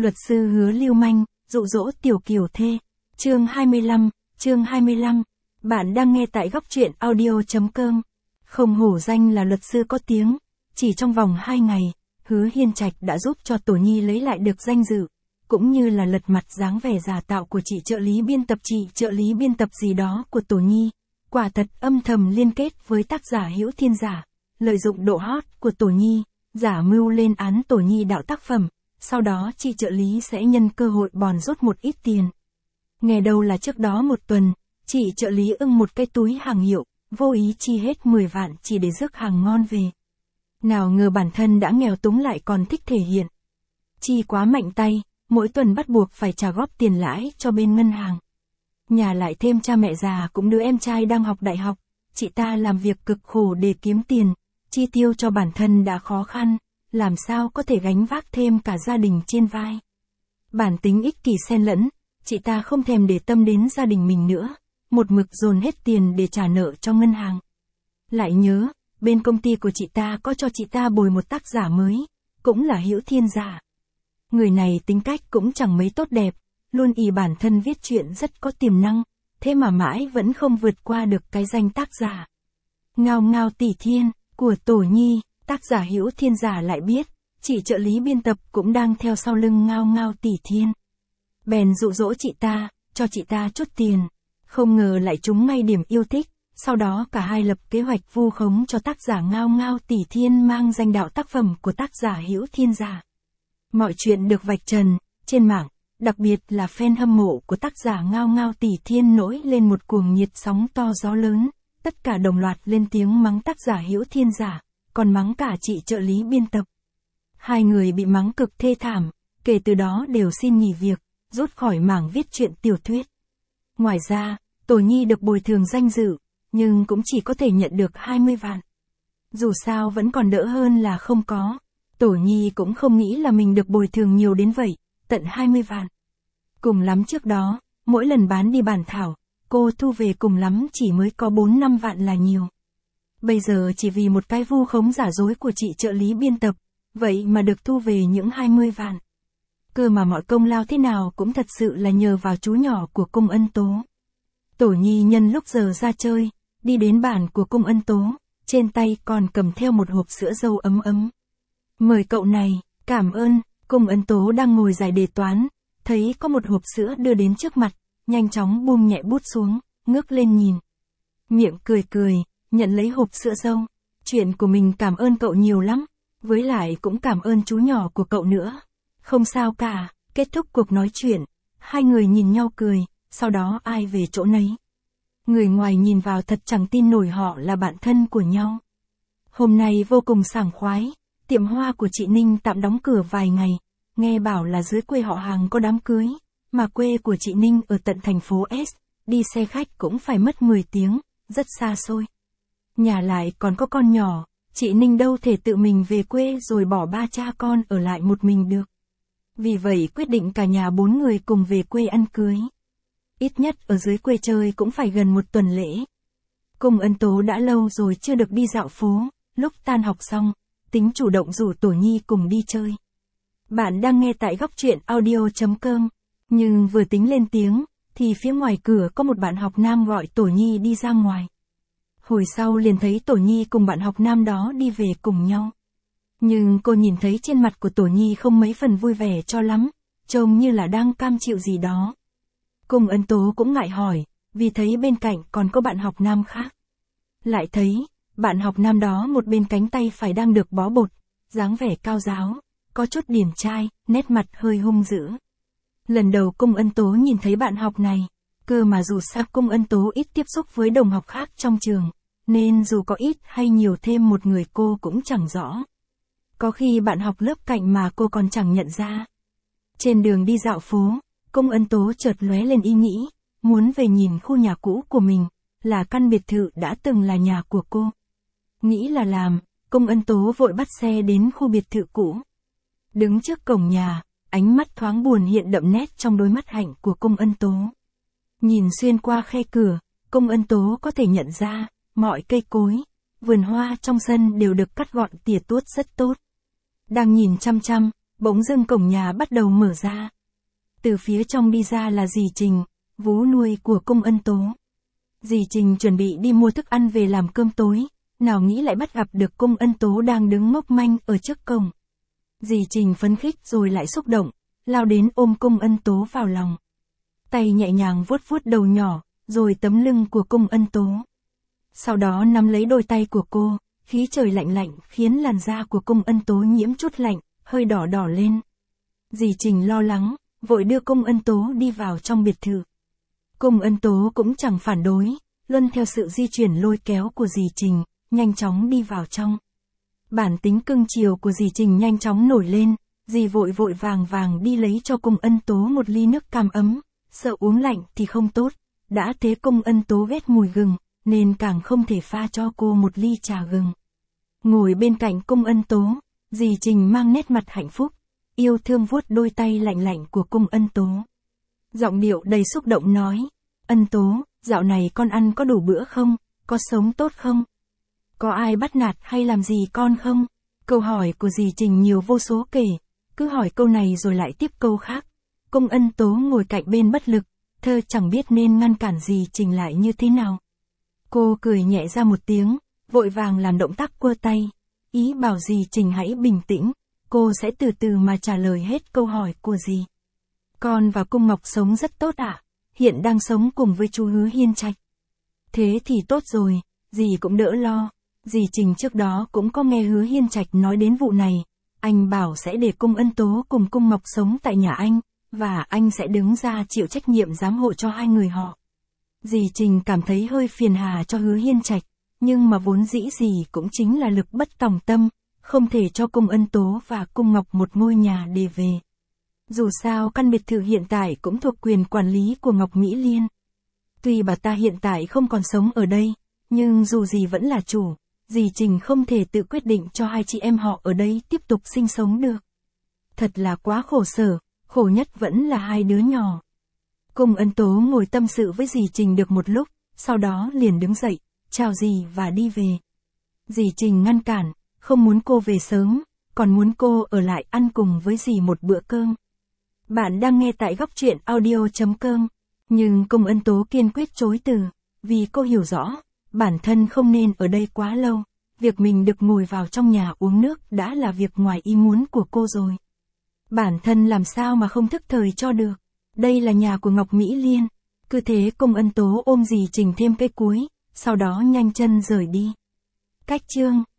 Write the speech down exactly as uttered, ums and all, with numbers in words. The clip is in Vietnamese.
Luật sư hứa lưu manh, dụ dỗ tiểu kiều thê. Chương hai mươi lăm, chương hai mươi lăm. Bạn đang nghe tại góc truyện audio.com. Không hổ danh là luật sư có tiếng, chỉ trong vòng hai ngày, Hứa Hiên Trạch đã giúp cho Tổ Nhi lấy lại được danh dự, cũng như là lật mặt dáng vẻ giả tạo của chị trợ lý biên tập chị trợ lý biên tập gì đó của Tổ Nhi. Quả thật âm thầm liên kết với tác giả Hữu Thiên giả, lợi dụng độ hot của Tổ Nhi, giả mưu lên án Tổ Nhi đạo tác phẩm, sau đó chị trợ lý sẽ nhân cơ hội bòn rút một ít tiền. Nghe đâu là trước đó một tuần, chị trợ lý ưng một cái túi hàng hiệu, vô ý chi hết mười vạn chỉ để rước hàng ngon về. Nào ngờ bản thân đã nghèo túng lại còn thích thể hiện. Chi quá mạnh tay, mỗi tuần bắt buộc phải trả góp tiền lãi cho bên ngân hàng. Nhà lại thêm cha mẹ già cũng đứa em trai đang học đại học, chị ta làm việc cực khổ để kiếm tiền, chi tiêu cho bản thân đã khó khăn, làm sao có thể gánh vác thêm cả gia đình trên vai. Bản tính ích kỷ xen lẫn, chị ta không thèm để tâm đến gia đình mình nữa, một mực dồn hết tiền để trả nợ cho ngân hàng. Lại nhớ, bên công ty của chị ta có cho chị ta bồi một tác giả mới, cũng là Hữu Thiên giả. Người này tính cách cũng chẳng mấy tốt đẹp, luôn ỷ bản thân viết truyện rất có tiềm năng, thế mà mãi vẫn không vượt qua được cái danh tác giả. Ngao ngao tỷ thiên, của Tổ Nhi, tác giả Hữu Thiên giả lại biết, chị trợ lý biên tập cũng đang theo sau lưng ngao ngao tỷ thiên. Bèn dụ dỗ chị ta, cho chị ta chút tiền, không ngờ lại trúng ngay điểm yêu thích, sau đó cả hai lập kế hoạch vu khống cho tác giả ngao ngao tỷ thiên mang danh đạo tác phẩm của tác giả Hữu Thiên giả. Mọi chuyện được vạch trần, trên mạng, đặc biệt là fan hâm mộ của tác giả ngao ngao tỷ thiên nổi lên một cuồng nhiệt sóng to gió lớn, tất cả đồng loạt lên tiếng mắng tác giả Hữu Thiên giả, còn mắng cả chị trợ lý biên tập. Hai người bị mắng cực thê thảm, kể từ đó đều xin nghỉ việc, rút khỏi mảng viết truyện tiểu thuyết. Ngoài ra, Tổ Nhi được bồi thường danh dự, nhưng cũng chỉ có thể nhận được hai mươi vạn. Dù sao vẫn còn đỡ hơn là không có. Tổ Nhi cũng không nghĩ là mình được bồi thường nhiều đến vậy, tận hai mươi vạn. Cùng lắm trước đó, mỗi lần bán đi bản thảo, cô thu về cùng lắm chỉ mới có bốn năm vạn là nhiều. Bây giờ chỉ vì một cái vu khống giả dối của chị trợ lý biên tập, vậy mà được thu về những hai mươi vạn. Cơ mà mọi công lao thế nào cũng thật sự là nhờ vào chú nhỏ của Cung Ân Tố. Tổ Nhi nhân lúc giờ ra chơi, đi đến bàn của Cung Ân Tố, trên tay còn cầm theo một hộp sữa dâu ấm ấm. Mời cậu này, cảm ơn. Cung Ân Tố đang ngồi giải đề toán, thấy có một hộp sữa đưa đến trước mặt, nhanh chóng buông nhẹ bút xuống, ngước lên nhìn. Miệng cười cười, nhận lấy hộp sữa dâu. Chuyện của mình cảm ơn cậu nhiều lắm, với lại cũng cảm ơn chú nhỏ của cậu nữa. Không sao cả. Kết thúc cuộc nói chuyện, hai người nhìn nhau cười, sau đó ai về chỗ nấy. Người ngoài nhìn vào thật chẳng tin nổi họ là bạn thân của nhau. Hôm nay vô cùng sảng khoái, tiệm hoa của chị Ninh tạm đóng cửa vài ngày, nghe bảo là dưới quê họ hàng có đám cưới, mà quê của chị Ninh ở tận thành phố S, đi xe khách cũng phải mất mười tiếng, rất xa xôi. Nhà lại còn có con nhỏ, chị Ninh đâu thể tự mình về quê rồi bỏ ba cha con ở lại một mình được. Vì vậy quyết định cả nhà bốn người cùng về quê ăn cưới. Ít nhất ở dưới quê chơi cũng phải gần một tuần lễ. Cung Ân Tố đã lâu rồi chưa được đi dạo phố, lúc tan học xong, tính chủ động rủ Tổ Nhi cùng đi chơi. Bạn đang nghe tại góc truyện audio.com, nhưng vừa tính lên tiếng, thì phía ngoài cửa có một bạn học nam gọi Tổ Nhi đi ra ngoài. Hồi sau liền thấy Tổ Nhi cùng bạn học nam đó đi về cùng nhau. Nhưng cô nhìn thấy trên mặt của Tổ Nhi không mấy phần vui vẻ cho lắm, trông như là đang cam chịu gì đó. Cung Ân Tố cũng ngại hỏi, vì thấy bên cạnh còn có bạn học nam khác. Lại thấy, bạn học nam đó một bên cánh tay phải đang được bó bột, dáng vẻ cao giáo, có chút điển trai, nét mặt hơi hung dữ. Lần đầu Cung Ân Tố nhìn thấy bạn học này, cơ mà dù sao Cung Ân Tố ít tiếp xúc với đồng học khác trong trường, nên dù có ít hay nhiều thêm một người cô cũng chẳng rõ. Có khi bạn học lớp cạnh mà cô còn chẳng nhận ra. Trên đường đi dạo phố, Cung Ân Tố chợt lóe lên ý nghĩ, muốn về nhìn khu nhà cũ của mình, là căn biệt thự đã từng là nhà của cô. Nghĩ là làm, Cung Ân Tố vội bắt xe đến khu biệt thự cũ. Đứng trước cổng nhà, ánh mắt thoáng buồn hiện đậm nét trong đôi mắt hạnh của Cung Ân Tố. Nhìn xuyên qua khe cửa, Cung Ân Tố có thể nhận ra, mọi cây cối, vườn hoa trong sân đều được cắt gọn tỉa tuốt rất tốt. Đang nhìn chăm chăm, bỗng dưng cổng nhà bắt đầu mở ra. Từ phía trong đi ra là dì Trình, vú nuôi của Cung Ân Tố. Dì Trình chuẩn bị đi mua thức ăn về làm cơm tối, nào nghĩ lại bắt gặp được Cung Ân Tố đang đứng ngốc manh ở trước cổng. Dì Trình phấn khích rồi lại xúc động, lao đến ôm Cung Ân Tố vào lòng. Tay nhẹ nhàng vuốt vuốt đầu nhỏ, rồi tấm lưng của Cung Ân Tố. Sau đó nắm lấy đôi tay của cô, khí trời lạnh lạnh khiến làn da của Cung Ân Tố nhiễm chút lạnh, hơi đỏ đỏ lên. Dì Trình lo lắng, vội đưa Cung Ân Tố đi vào trong biệt thự. Cung Ân Tố cũng chẳng phản đối, luân theo sự di chuyển lôi kéo của dì Trình, nhanh chóng đi vào trong. Bản tính cưng chiều của dì Trình nhanh chóng nổi lên, dì vội vội vàng vàng đi lấy cho Cung Ân Tố một ly nước cam ấm, sợ uống lạnh thì không tốt, đã thế Cung Ân Tố ghét mùi gừng, nên càng không thể pha cho cô một ly trà gừng. Ngồi bên cạnh Cung Ân Tố, dì Trình mang nét mặt hạnh phúc, yêu thương vuốt đôi tay lạnh lạnh của Cung Ân Tố. Giọng điệu đầy xúc động nói, Ân Tố, dạo này con ăn có đủ bữa không, có sống tốt không? Có ai bắt nạt hay làm gì con không? Câu hỏi của dì Trình nhiều vô số kể, cứ hỏi câu này rồi lại tiếp câu khác. Cung Ân Tố ngồi cạnh bên bất lực, thơ chẳng biết nên ngăn cản dì Trình lại như thế nào. Cô cười nhẹ ra một tiếng, vội vàng làm động tác quơ tay, ý bảo dì Trình hãy bình tĩnh, cô sẽ từ từ mà trả lời hết câu hỏi của dì. Con và Cung Ngọc sống rất tốt ạ, à? Hiện đang sống cùng với chú Hứa Hiên Trạch. Thế thì tốt rồi, dì cũng đỡ lo. Dì Trình trước đó cũng có nghe Hứa Hiên Trạch nói đến vụ này, anh bảo sẽ để Cung Ân Tố cùng Cung Ngọc sống tại nhà anh, và anh sẽ đứng ra chịu trách nhiệm giám hộ cho hai người họ. Dì Trình cảm thấy hơi phiền hà cho Hứa Hiên Trạch, nhưng mà vốn dĩ dì cũng chính là lực bất tòng tâm, không thể cho Cung Ân Tố và Cung Ngọc một ngôi nhà để về. Dù sao căn biệt thự hiện tại cũng thuộc quyền quản lý của Ngọc Mỹ Liên. Tuy bà ta hiện tại không còn sống ở đây, nhưng dù gì vẫn là chủ, dì Trình không thể tự quyết định cho hai chị em họ ở đây tiếp tục sinh sống được. Thật là quá khổ sở, khổ nhất vẫn là hai đứa nhỏ. Cung Ân Tố ngồi tâm sự với dì Trình được một lúc, sau đó liền đứng dậy, chào dì và đi về. Dì Trình ngăn cản, không muốn cô về sớm, còn muốn cô ở lại ăn cùng với dì một bữa cơm. Bạn đang nghe tại góc truyện audio chấm com, nhưng Cung Ân Tố kiên quyết chối từ, vì cô hiểu rõ, bản thân không nên ở đây quá lâu, việc mình được ngồi vào trong nhà uống nước đã là việc ngoài ý muốn của cô rồi. Bản thân làm sao mà không thức thời cho được, đây là nhà của Ngọc Mỹ Liên. Cứ thế Cung Ân Tố ôm dì Trình thêm cái cúi, sau đó nhanh chân rời đi. Cách chương